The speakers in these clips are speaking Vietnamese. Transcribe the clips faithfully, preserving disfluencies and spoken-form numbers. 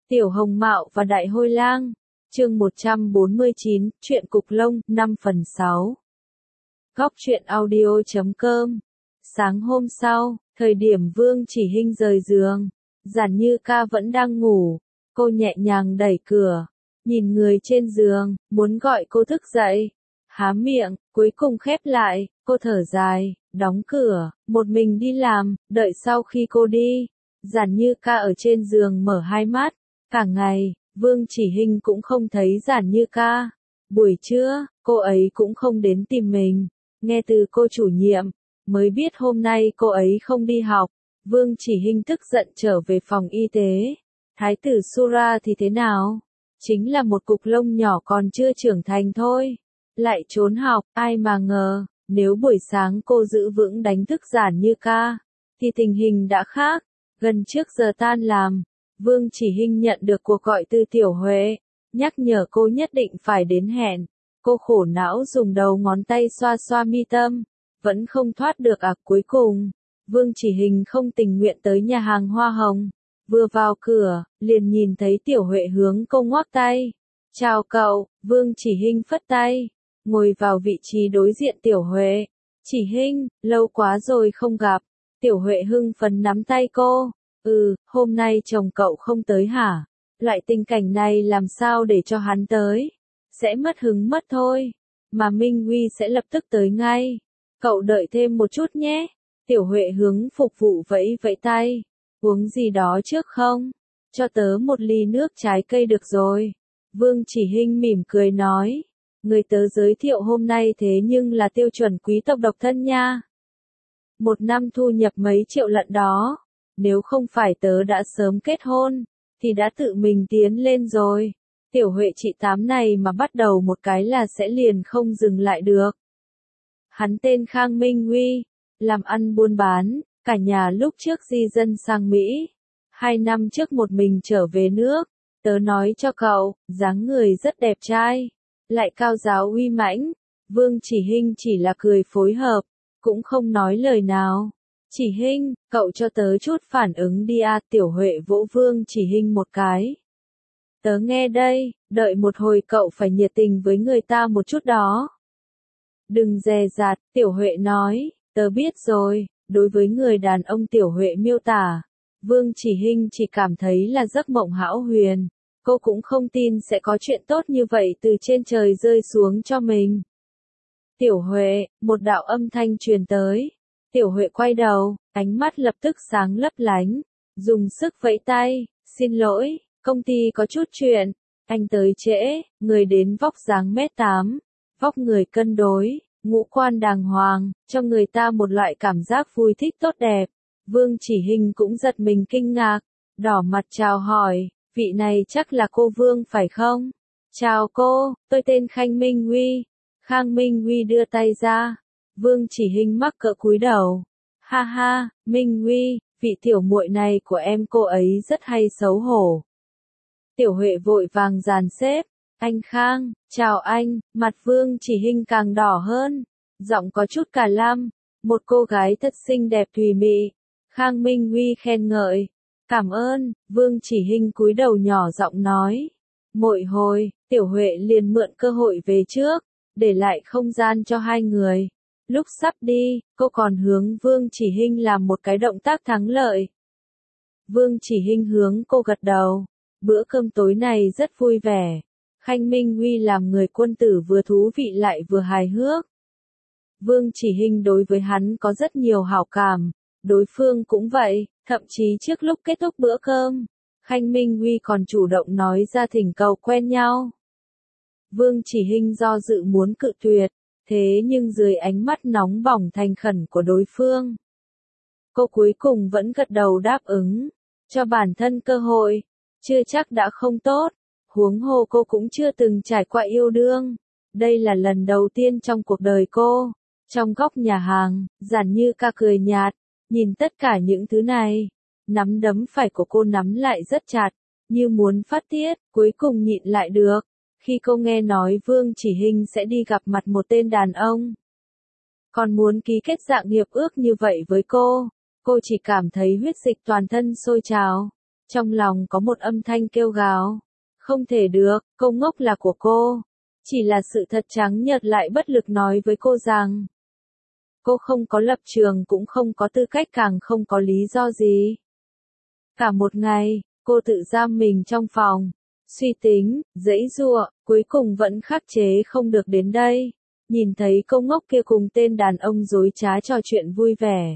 Tiểu Hồng Mạo và Đại Hôi Lang, chương một trăm bốn mươi chín, truyện Cục Lông, năm phần sáu. Góc truyện audio chấm com. Sáng hôm sau, thời điểm Vương Chỉ Hinh rời giường, Giản Như Ca vẫn đang ngủ, cô nhẹ nhàng đẩy cửa, nhìn người trên giường, muốn gọi cô thức dậy. Há miệng, cuối cùng khép lại, cô thở dài, đóng cửa, một mình đi làm, đợi sau khi cô đi. Giản Như Ca ở trên giường mở hai mắt, cả ngày, Vương Chỉ Hinh cũng không thấy Giản Như Ca. Buổi trưa, cô ấy cũng không đến tìm mình, nghe từ cô chủ nhiệm, mới biết hôm nay cô ấy không đi học. Vương Chỉ Hinh tức giận trở về phòng y tế. Thái tử Sura thì thế nào? Chính là một cục lông nhỏ còn chưa trưởng thành thôi. Lại trốn học, ai mà ngờ, nếu buổi sáng cô giữ vững đánh thức Giản Như Ca, thì tình hình đã khác. Gần trước giờ tan làm, Vương Chỉ Hinh nhận được cuộc gọi từ Tiểu Huệ, nhắc nhở cô nhất định phải đến hẹn. Cô khổ não dùng đầu ngón tay xoa xoa mi tâm, vẫn không thoát được à. Cuối cùng, Vương Chỉ Hinh không tình nguyện tới nhà hàng Hoa Hồng. Vừa vào cửa, liền nhìn thấy Tiểu Huệ hướng cô ngoắc tay. Chào cậu. Vương Chỉ Hinh phất tay, ngồi vào vị trí đối diện Tiểu Huệ. Chỉ Hinh, lâu quá rồi không gặp. Tiểu Huệ hưng phấn nắm tay cô. Ừ, hôm nay chồng cậu không tới hả? Loại tình cảnh này làm sao để cho hắn tới? Sẽ mất hứng mất thôi. Mà Minh Huy sẽ lập tức tới ngay. Cậu đợi thêm một chút nhé. Tiểu Huệ hướng phục vụ vẫy vẫy tay. Uống gì đó trước không? Cho tớ một ly nước trái cây được rồi. Vương Chỉ Hinh mỉm cười nói. Người tớ giới thiệu hôm nay thế nhưng là tiêu chuẩn quý tộc độc thân nha. Một năm thu nhập mấy triệu lận đó. Nếu không phải tớ đã sớm kết hôn, thì đã tự mình tiến lên rồi. Tiểu Huệ chị tám này mà bắt đầu một cái là sẽ liền không dừng lại được. Hắn tên Khang Minh Huy, làm ăn buôn bán, cả nhà lúc trước di dân sang Mỹ. Hai năm trước một mình trở về nước, tớ nói cho cậu, dáng người rất đẹp trai, lại cao giáo uy mãnh. Vương Chỉ Hinh chỉ là cười phối hợp, cũng không nói lời nào. Chỉ Hinh, cậu cho tớ chút phản ứng đi à. Tiểu Huệ vỗ Vương Chỉ Hinh một cái. Tớ nghe đây, đợi một hồi cậu phải nhiệt tình với người ta một chút đó. Đừng dè dặt, Tiểu Huệ nói, tớ biết rồi. Đối với người đàn ông Tiểu Huệ miêu tả, Vương Chỉ Hinh chỉ cảm thấy là giấc mộng hão huyền. Cô cũng không tin sẽ có chuyện tốt như vậy từ trên trời rơi xuống cho mình. Tiểu Huệ, một đạo âm thanh truyền tới. Tiểu Huệ quay đầu, ánh mắt lập tức sáng lấp lánh, dùng sức vẫy tay, xin lỗi, công ty có chút chuyện, anh tới trễ. Người đến vóc dáng mét tám, vóc người cân đối, ngũ quan đàng hoàng, cho người ta một loại cảm giác vui thích tốt đẹp. Vương Chỉ Hinh cũng giật mình kinh ngạc, đỏ mặt chào hỏi, vị này chắc là cô Vương phải không? Chào cô, tôi tên Khang Minh Huy. Khang Minh Huy đưa tay ra. Vương Chỉ Hinh mắc cỡ cúi đầu. Ha ha, Minh Huy, vị tiểu muội này của em cô ấy rất hay xấu hổ. Tiểu Huệ vội vàng dàn xếp. Anh Khang, chào anh. Mặt Vương Chỉ Hinh càng đỏ hơn, giọng có chút cả lăm. Một cô gái thật xinh đẹp thùy mị. Khang Minh Huy khen ngợi. Cảm ơn. Vương Chỉ Hinh cúi đầu nhỏ giọng nói. Mỗi hồi, Tiểu Huệ liền mượn cơ hội về trước, để lại không gian cho hai người. Lúc sắp đi, cô còn hướng Vương Chỉ Hinh làm một cái động tác thắng lợi. Vương Chỉ Hinh hướng cô gật đầu. Bữa cơm tối này rất vui vẻ. Khang Minh Huy làm người quân tử vừa thú vị lại vừa hài hước. Vương Chỉ Hinh đối với hắn có rất nhiều hảo cảm, đối phương cũng vậy, thậm chí trước lúc kết thúc bữa cơm, Khang Minh Huy còn chủ động nói ra thỉnh cầu quen nhau. Vương Chỉ Hinh do dự muốn cự tuyệt, thế nhưng dưới ánh mắt nóng bỏng thành khẩn của đối phương, cô cuối cùng vẫn gật đầu đáp ứng, cho bản thân cơ hội, chưa chắc đã không tốt, huống hồ cô cũng chưa từng trải qua yêu đương, đây là lần đầu tiên trong cuộc đời cô. Trong góc nhà hàng, Giản Như Ca cười nhạt, nhìn tất cả những thứ này, nắm đấm phải của cô nắm lại rất chặt, như muốn phát tiết, cuối cùng nhịn lại được. Khi cô nghe nói Vương Chỉ Hinh sẽ đi gặp mặt một tên đàn ông, còn muốn ký kết dạng hiệp ước như vậy với cô, cô chỉ cảm thấy huyết dịch toàn thân sôi trào. Trong lòng có một âm thanh kêu gào. Không thể được, câu ngốc là của cô. Chỉ là sự thật trắng nhợt lại bất lực nói với cô rằng cô không có lập trường cũng không có tư cách càng không có lý do gì. Cả một ngày, cô tự giam mình trong phòng, suy tính, giãy giụa, cuối cùng vẫn khắc chế không được đến đây. Nhìn thấy cô ngốc kia cùng tên đàn ông dối trá trò chuyện vui vẻ.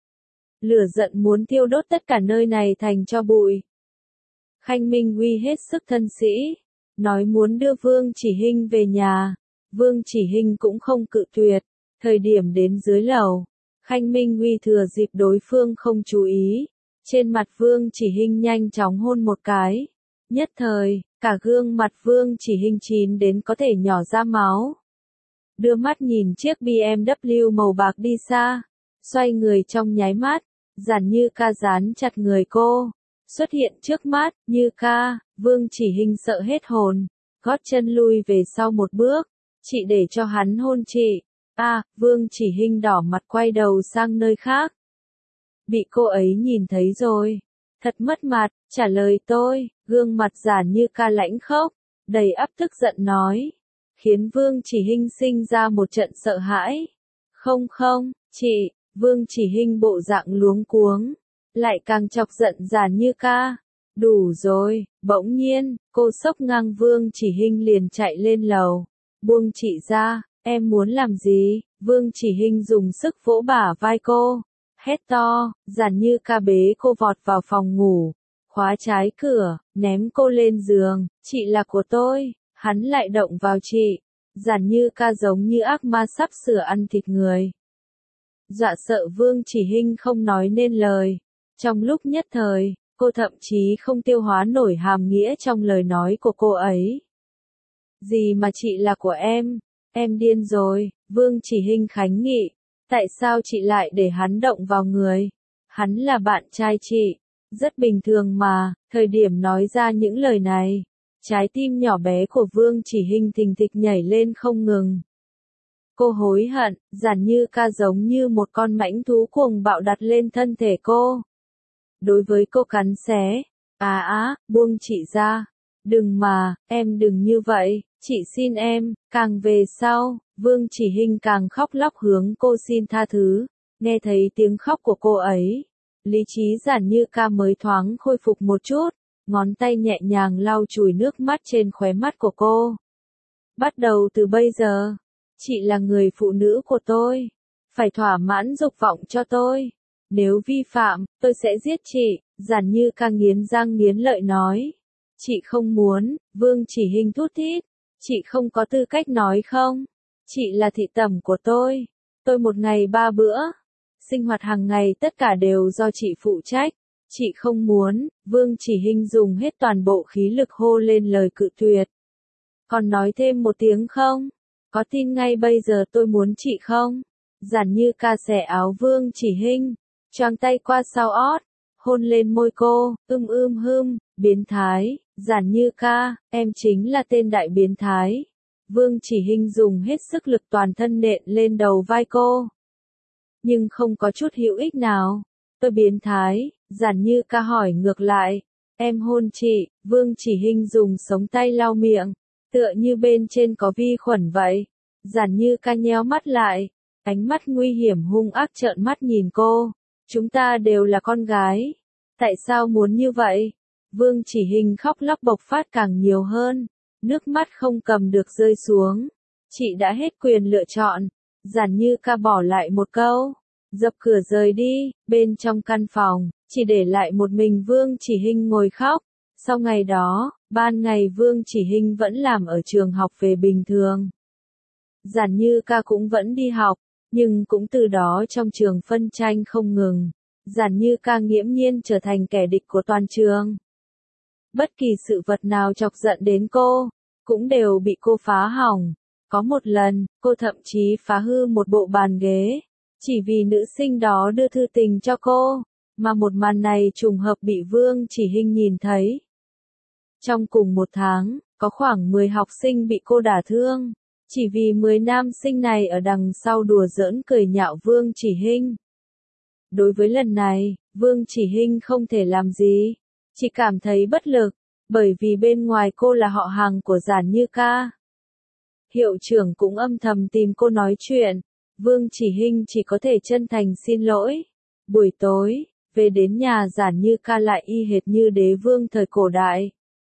Lửa giận muốn thiêu đốt tất cả nơi này thành tro bụi. Khanh Minh Huy hết sức thân sĩ, nói muốn đưa Vương Chỉ Hinh về nhà. Vương Chỉ Hinh cũng không cự tuyệt. Thời điểm đến dưới lầu, Khanh Minh Huy thừa dịp đối phương không chú ý. Trên mặt Vương Chỉ Hinh nhanh chóng hôn một cái. Nhất thời, cả gương mặt Vương Chỉ Hinh chín đến có thể nhỏ ra máu. Đưa mắt nhìn chiếc bê em vê màu bạc đi xa. Xoay người trong nháy mắt, Giản Như Ca dán chặt người cô. Xuất hiện trước mắt, Như Ca, Vương Chỉ Hinh sợ hết hồn. Gót chân lui về sau một bước. Chị để cho hắn hôn chị. À, Vương Chỉ Hinh đỏ mặt quay đầu sang nơi khác. Bị cô ấy nhìn thấy rồi. Thật mất mặt, trả lời tôi, gương mặt Giản Như Ca lãnh khốc, đầy áp tức giận nói. Khiến Vương Chỉ Hinh sinh ra một trận sợ hãi. Không không, chị, Vương Chỉ Hinh bộ dạng luống cuống, lại càng chọc giận Giản Như Ca. Đủ rồi, bỗng nhiên, cô xốc ngang Vương Chỉ Hinh liền chạy lên lầu. Buông chị ra, em muốn làm gì? Vương Chỉ Hinh dùng sức vỗ bả vai cô. Hét to, Giản Như Ca bế cô vọt vào phòng ngủ. Khóa trái cửa, ném cô lên giường. Chị là của tôi, hắn lại động vào chị. Giản Như Ca giống như ác ma sắp sửa ăn thịt người. Dọa sợ Vương Chỉ Hinh không nói nên lời. Trong lúc nhất thời, cô thậm chí không tiêu hóa nổi hàm nghĩa trong lời nói của cô ấy. Gì mà chị là của em? Em điên rồi, Vương Chỉ Hinh kháng nghị. Tại sao chị lại để hắn động vào người? Hắn là bạn trai chị. Rất bình thường mà, thời điểm nói ra những lời này. Trái tim nhỏ bé của Vương Chỉ Hinh thình thịch nhảy lên không ngừng. Cô hối hận, Giản Như Ca giống như một con mãnh thú cuồng bạo đặt lên thân thể cô. Đối với cô cắn xé. À á, buông chị ra. Đừng mà, em đừng như vậy, chị xin em. Càng về sau, Vương Chỉ Hinh càng khóc lóc hướng cô xin tha thứ. Nghe thấy tiếng khóc của cô ấy, lý trí Giản Như Ca mới thoáng khôi phục một chút. Ngón tay nhẹ nhàng lau chùi nước mắt trên khóe mắt của cô. Bắt đầu từ bây giờ, chị là người phụ nữ của tôi. Phải thỏa mãn dục vọng cho tôi. Nếu vi phạm, tôi sẽ giết chị. Giản Như Ca nghiến răng nghiến lợi nói. Chị không muốn, Vương Chỉ Hinh thút thít. Chị không có tư cách nói không. Chị là thị tẩm của tôi. Tôi một ngày ba bữa. Sinh hoạt hàng ngày tất cả đều do chị phụ trách. Chị không muốn, Vương Chỉ Hinh dùng hết toàn bộ khí lực hô lên lời cự tuyệt. Còn nói thêm một tiếng không? Có tin ngay bây giờ tôi muốn chị không? Giản Như Ca xẻ áo Vương Chỉ Hinh, choàng tay qua sau ót, hôn lên môi cô, ưm ưm hưm, biến thái. Giản Như Ca, em chính là tên đại biến thái. Vương Chỉ Hinh dùng hết sức lực toàn thân nện lên đầu vai cô. Nhưng không có chút hữu ích nào. Tôi biến thái, Giản Như Ca hỏi ngược lại. Em hôn chị, Vương Chỉ Hinh dùng sống tay lau miệng, tựa như bên trên có vi khuẩn vậy. Giản Như Ca nhéo mắt lại, ánh mắt nguy hiểm hung ác trợn mắt nhìn cô. Chúng ta đều là con gái. Tại sao muốn như vậy? Vương Chỉ Hinh khóc lóc bộc phát càng nhiều hơn. Nước mắt không cầm được rơi xuống. Chị đã hết quyền lựa chọn. Giản Như Ca bỏ lại một câu. Dập cửa rời đi. Bên trong căn phòng, chỉ để lại một mình Vương Chỉ Hinh ngồi khóc. Sau ngày đó, ban ngày Vương Chỉ Hinh vẫn làm ở trường học về bình thường. Giản Như Ca cũng vẫn đi học, nhưng cũng từ đó trong trường phân tranh không ngừng. Giản Như Ca nghiễm nhiên trở thành kẻ địch của toàn trường. Bất kỳ sự vật nào chọc giận đến cô, cũng đều bị cô phá hỏng. Có một lần, cô thậm chí phá hư một bộ bàn ghế, chỉ vì nữ sinh đó đưa thư tình cho cô, mà một màn này trùng hợp bị Vương Chỉ Hinh nhìn thấy. Trong cùng một tháng, có khoảng mười học sinh bị cô đả thương, chỉ vì mười nam sinh này ở đằng sau đùa giỡn cười nhạo Vương Chỉ Hinh. Đối với lần này, Vương Chỉ Hinh không thể làm gì, Chỉ cảm thấy bất lực, bởi vì bên ngoài cô là họ hàng của Giản Như Ca. Hiệu trưởng cũng âm thầm tìm cô nói chuyện, Vương Chỉ Hinh chỉ có thể chân thành xin lỗi. Buổi tối, về đến nhà Giản Như Ca lại y hệt như đế vương thời cổ đại.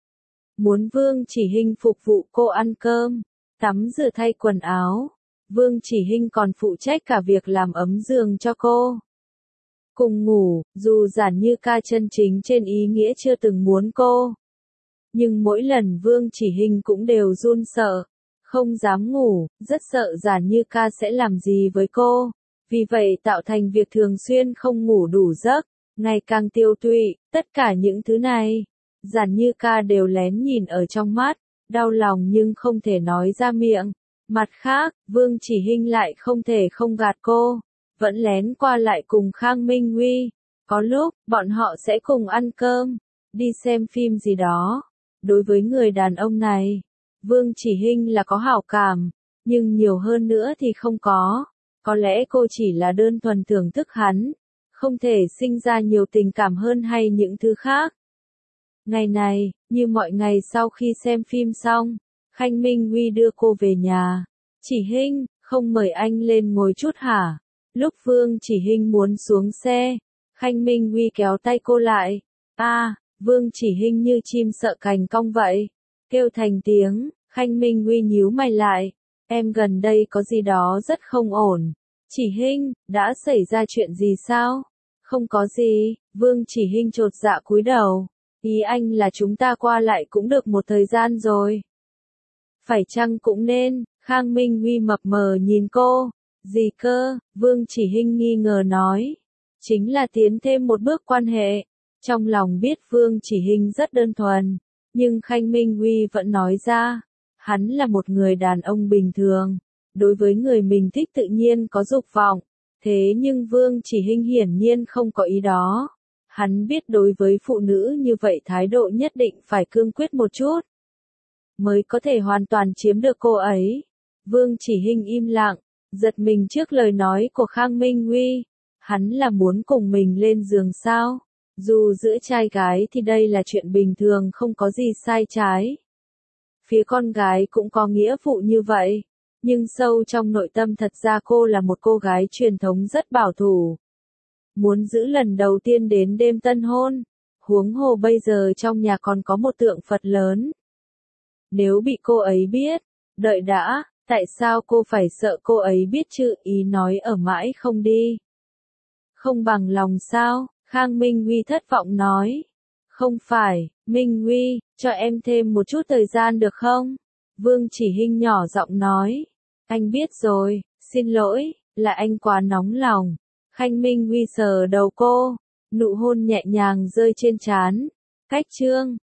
Muốn Vương Chỉ Hinh phục vụ cô ăn cơm, tắm rửa thay quần áo. Vương Chỉ Hinh còn phụ trách cả việc làm ấm giường cho cô. Cùng ngủ, dù Giản Như Ca chân chính trên ý nghĩa chưa từng muốn cô. Nhưng mỗi lần Vương Chỉ Hinh cũng đều run sợ, không dám ngủ, rất sợ Giản Như Ca sẽ làm gì với cô. Vì vậy tạo thành việc thường xuyên không ngủ đủ giấc, ngày càng tiêu tụy, tất cả những thứ này. Giản Như Ca đều lén nhìn ở trong mắt, đau lòng nhưng không thể nói ra miệng. Mặt khác, Vương Chỉ Hinh lại không thể không gạt cô, vẫn lén qua lại cùng Khang Minh Huy. Có lúc, bọn họ sẽ cùng ăn cơm, đi xem phim gì đó. Đối với người đàn ông này, Vương Chỉ Hinh là có hảo cảm, nhưng nhiều hơn nữa thì không có. Có lẽ cô chỉ là đơn thuần thưởng thức hắn, không thể sinh ra nhiều tình cảm hơn hay những thứ khác. Ngày này, như mọi ngày sau khi xem phim xong, Khang Minh Huy đưa cô về nhà. Chỉ Hinh, không mời anh lên ngồi chút hả? Lúc Vương Chỉ Hinh muốn xuống xe, Khang Minh Huy kéo tay cô lại. A, à, Vương Chỉ Hinh như chim sợ cành cong vậy, kêu thành tiếng. Khang Minh Huy nhíu mày lại. Em gần đây có gì đó rất không ổn. Chỉ Hinh, đã xảy ra chuyện gì sao? Không có gì, Vương Chỉ Hinh chột dạ cúi đầu. Ý anh là chúng ta qua lại cũng được một thời gian rồi. Phải chăng cũng nên, Khang Minh Huy mập mờ nhìn cô. Gì cơ, Vương Chỉ Hinh nghi ngờ nói. Chính là tiến thêm một bước quan hệ. Trong lòng biết Vương Chỉ Hinh rất đơn thuần, nhưng Khang Minh Huy vẫn nói ra. Hắn là một người đàn ông bình thường, đối với người mình thích tự nhiên có dục vọng, thế nhưng Vương Chỉ Hinh hiển nhiên không có ý đó. Hắn biết đối với phụ nữ như vậy thái độ nhất định phải cương quyết một chút, mới có thể hoàn toàn chiếm được cô ấy. Vương Chỉ Hinh im lặng, giật mình trước lời nói của Khang Minh Huy. Hắn là muốn cùng mình lên giường sao? Dù giữa trai gái thì đây là chuyện bình thường không có gì sai trái. Phía con gái cũng có nghĩa vụ như vậy, nhưng sâu trong nội tâm thật ra cô là một cô gái truyền thống rất bảo thủ. Muốn giữ lần đầu tiên đến đêm tân hôn, huống hồ bây giờ trong nhà còn có một tượng Phật lớn. Nếu bị cô ấy biết, đợi đã, tại sao cô phải sợ cô ấy biết chứ? Ý nói ở mãi không đi. Không bằng lòng sao? Khang Minh Huy thất vọng nói. Không phải, Minh Huy, cho em thêm một chút thời gian được không? Vương Chỉ Hinh nhỏ giọng nói. Anh biết rồi, xin lỗi, là anh quá nóng lòng. Khang Minh Huy sờ đầu cô, nụ hôn nhẹ nhàng rơi trên trán. Cách chương